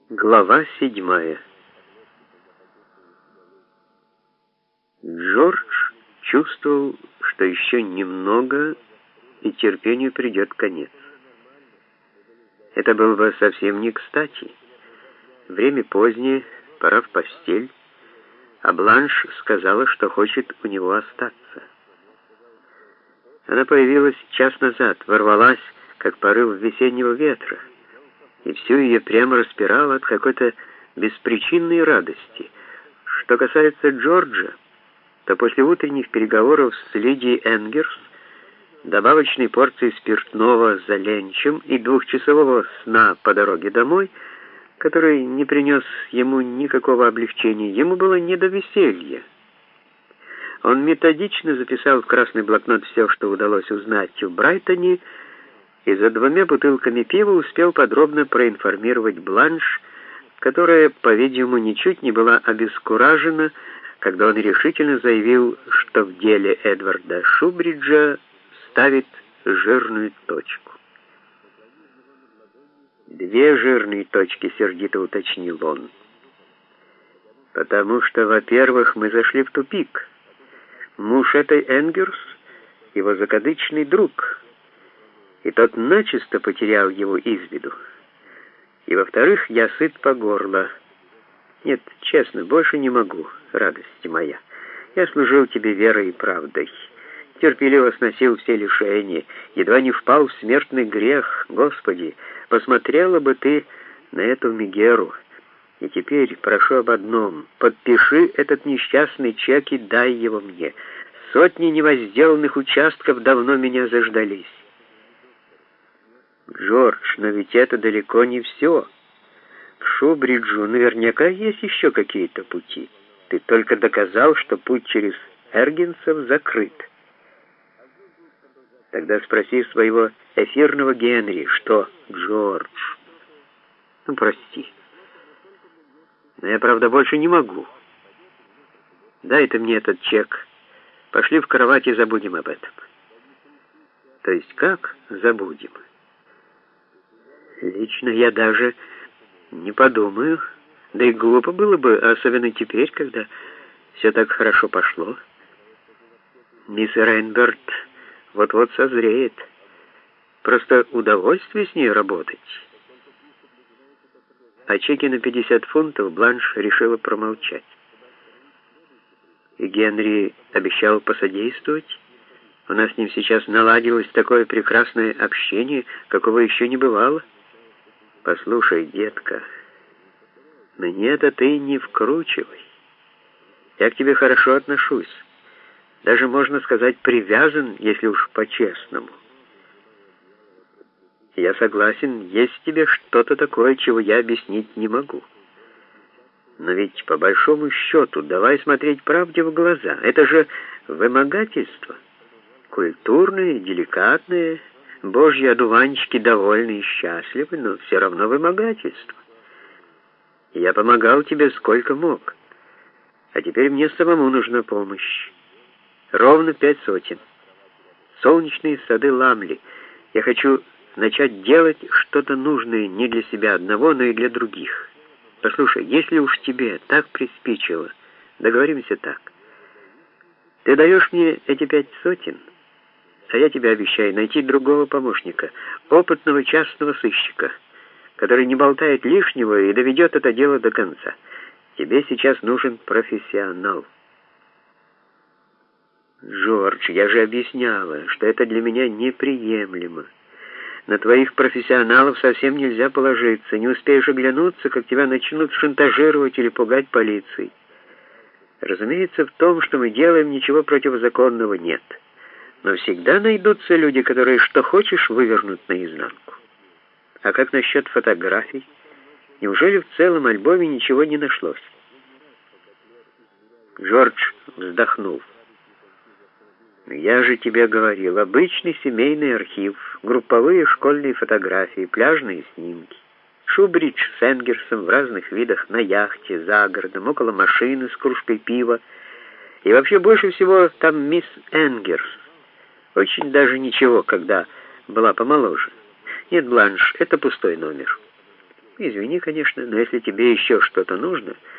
Глава 7. Джордж чувствовал, что еще немного, и терпению придет конец. Это было бы совсем не кстати. Время позднее, пора в постель, а Бланш сказала, что хочет у него остаться. Она появилась час назад, ворвалась, как порыв весеннего ветра, и всю ее прямо распирало от какой-то беспричинной радости. Что касается Джорджа, то после утренних переговоров с леди Энгерс, добавочной порции спиртного за ленчем и двухчасового сна по дороге домой, который не принес ему никакого облегчения, ему было не до веселья. Он методично записал в красный блокнот все, что удалось узнать в Брайтоне, и за 2 бутылками пива успел подробно проинформировать Бланш, которая, по-видимому, ничуть не была обескуражена, когда он решительно заявил, что в деле Эдварда Шубриджа ставит жирную точку. 2 жирные точки, сердито уточнил он. Потому что, во-первых, мы зашли в тупик. Муж этой Энгерс — его закадычный друг, и тот начисто потерял его из виду. И, во-вторых, я сыт по горло. Нет, честно, больше не могу, радость моя. Я служил тебе верой и правдой, терпеливо сносил все лишения, едва не впал в смертный грех. Господи, посмотрела бы ты на эту Мегеру. И теперь прошу об одном: подпиши этот несчастный чек и дай его мне. Сотни невозделанных участков давно меня заждались. Джордж, но ведь это далеко не все. К Шубриджу наверняка есть еще какие-то пути. Ты только доказал, что путь через Эргинсов закрыт. Тогда спроси своего эфирного Генри, что, Джордж? Ну, прости. Но я, правда, больше не могу. Дай ты мне этот чек. Пошли в кровать и забудем об этом. То есть как забудем? Лично я даже не подумаю. Да и глупо было бы, особенно теперь, когда все так хорошо пошло. Мисс Рейнберт вот-вот созреет. Просто удовольствие с ней работать. О чеке на 50 фунтов Бланш решила промолчать. И Генри обещал посодействовать. У нас с ним сейчас наладилось такое прекрасное общение, какого еще не бывало. Послушай, детка, мне-то ты не вкручивай. Я к тебе хорошо отношусь. Даже, можно сказать, привязан, если уж по-честному. Я согласен, есть в тебе что-то такое, чего я объяснить не могу. Но ведь, по большому счету, давай смотреть правде в глаза. Это же вымогательство. Культурное, деликатное. Божьи одуванчики довольны и счастливы, но все равно вымогательство. Я помогал тебе сколько мог. А теперь мне самому нужна помощь. Ровно 5 сотен. Солнечные сады Ламли. Я хочу начать делать что-то нужное не для себя одного, но и для других. Послушай, если уж тебе так приспичило, договоримся так. Ты даешь мне эти 5 сотен, а я тебе обещаю найти другого помощника, опытного частного сыщика, который не болтает лишнего и доведет это дело до конца. Тебе сейчас нужен профессионал. Джордж, я же объясняла, что это для меня неприемлемо. На твоих профессионалов совсем нельзя положиться. Не успеешь оглянуться, как тебя начнут шантажировать или пугать полицией. Разумеется, в том, что мы делаем, ничего противозаконного нет. Но всегда найдутся люди, которые что хочешь вывернут наизнанку. А как насчет фотографий? Неужели в целом альбоме ничего не нашлось? Джордж вздохнул. Я же тебе говорил, обычный семейный архив, групповые школьные фотографии, пляжные снимки. Шубридж с Энгерсом в разных видах на яхте, за городом, около машины с кружкой пива. И вообще больше всего там мисс Энгерс. Очень даже ничего, когда была помоложе. Нет, Бланш, это пустой номер. Извини, конечно, но если тебе еще что-то нужно,